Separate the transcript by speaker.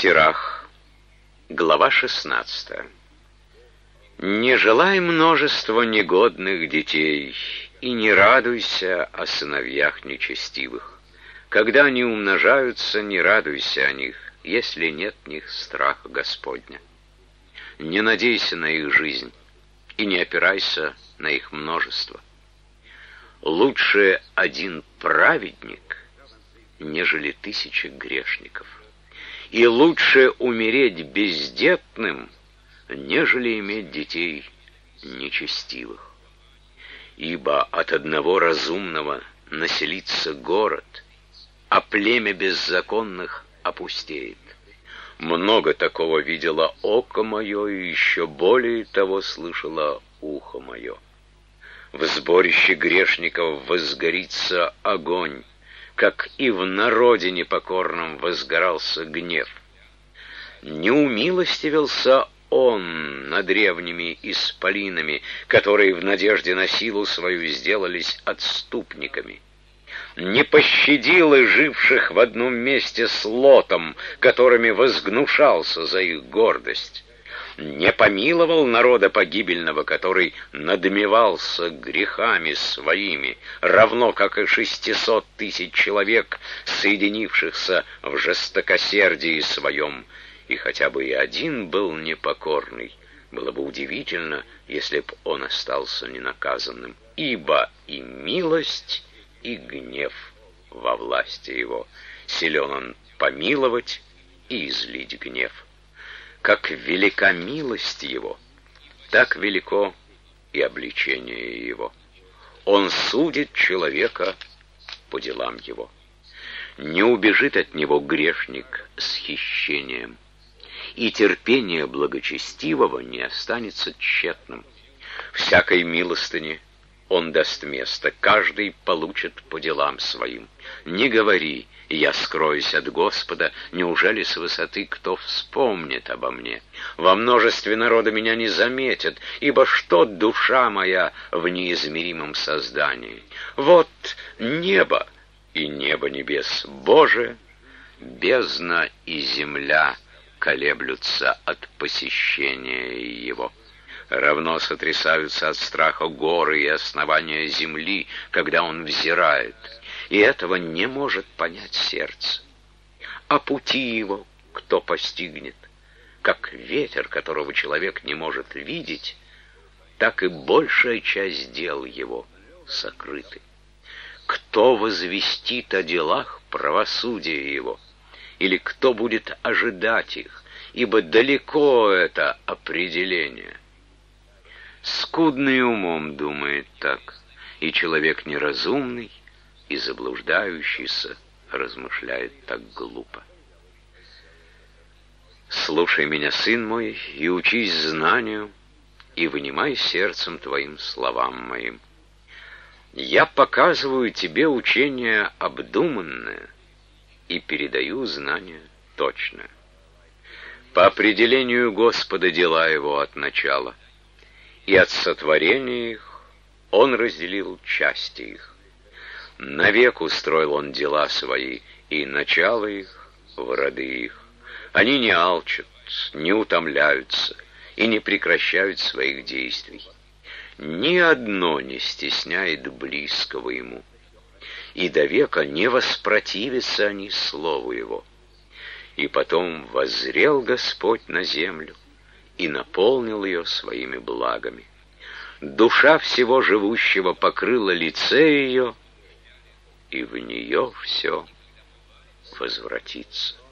Speaker 1: Сирах, глава 16. Не желай множества негодных детей, и не радуйся о сыновьях нечестивых. Когда они умножаются, не радуйся о них, если нет в них страха Господня. Не надейся на их жизнь, и не опирайся на их множество. Лучше один праведник, нежели 1000 грешников. И лучше умереть бездетным, нежели иметь детей нечестивых. Ибо от одного разумного населится город, а племя беззаконных опустеет. Много такого видело око мое, и еще более того слышало ухо мое. В сборище грешников возгорится огонь, как и в народе непокорном возгорался гнев. Не умилостивился он над древними исполинами, которые в надежде на силу свою сделались отступниками. Не пощадил и живших в одном месте с Лотом, которыми возгнушался за их гордость. Не помиловал народа погибельного, который надмевался грехами своими, равно как и 600 000 человек, соединившихся в жестокосердии своем. И хотя бы и один был непокорный, было бы удивительно, если б он остался ненаказанным, ибо и милость, и гнев во власти его. Силен он помиловать и излить гнев. Как велика милость его, так велико и обличение его. Он судит человека по делам его. Не убежит от него грешник с хищением, и терпение благочестивого не останется тщетным. Всякой милостыне он даст место, каждый получит по делам своим. Не говори: я скроюсь от Господа, неужели с высоты кто вспомнит обо мне? Во множестве народа меня не заметят, ибо что душа моя в неизмеримом создании? Вот небо и небо небес Божие, бездна и земля колеблются от посещения его. Равно сотрясаются от страха горы и основания земли, когда он взирает, и этого не может понять сердце. А пути его кто постигнет? Как ветер, которого человек не может видеть, так и большая часть дел его сокрыты. Кто возвестит о делах правосудия его? Или кто будет ожидать их? Ибо далеко это определение. Скудный умом думает так, и человек неразумный и заблуждающийся размышляет так глупо. Слушай меня, сын мой, и учись знанию, и вынимай сердцем твоим словам моим. Я показываю тебе учение обдуманное и передаю знание точное. По определению Господа дела его от начала, и от сотворения их он разделил части их. Навек устроил он дела свои, и начало их в роды их. Они не алчат, не утомляются и не прекращают своих действий. Ни одно не стесняет близкого ему, и до века не воспротивятся они слову его. И потом воззрел Господь на землю и наполнил ее своими благами. Душа всего живущего покрыла лице ее, и в нее все возвратится.